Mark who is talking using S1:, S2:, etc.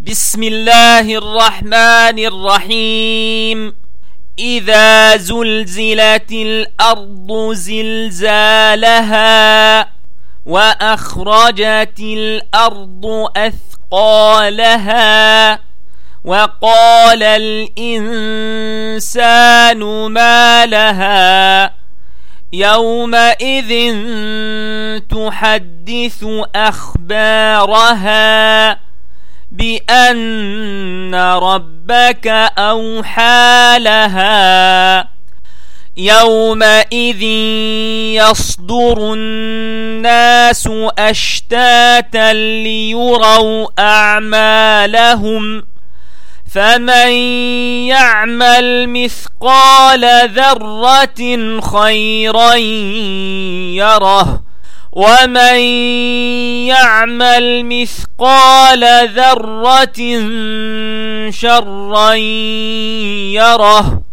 S1: بسم الله الرحمن الرحيم. إذا زلزلت الأرض زلزالها وأخرجت الأرض أثقالها وقال الإنسان ما لها يومئذ تحدث أخبارها بأن ربك أوحى لها يومئذ يصدر الناس أشتاتا ليروا أعمالهم فمن يعمل مثقال ذرة خيرا يره ومن يعمل مثقال ذرة شرا يره.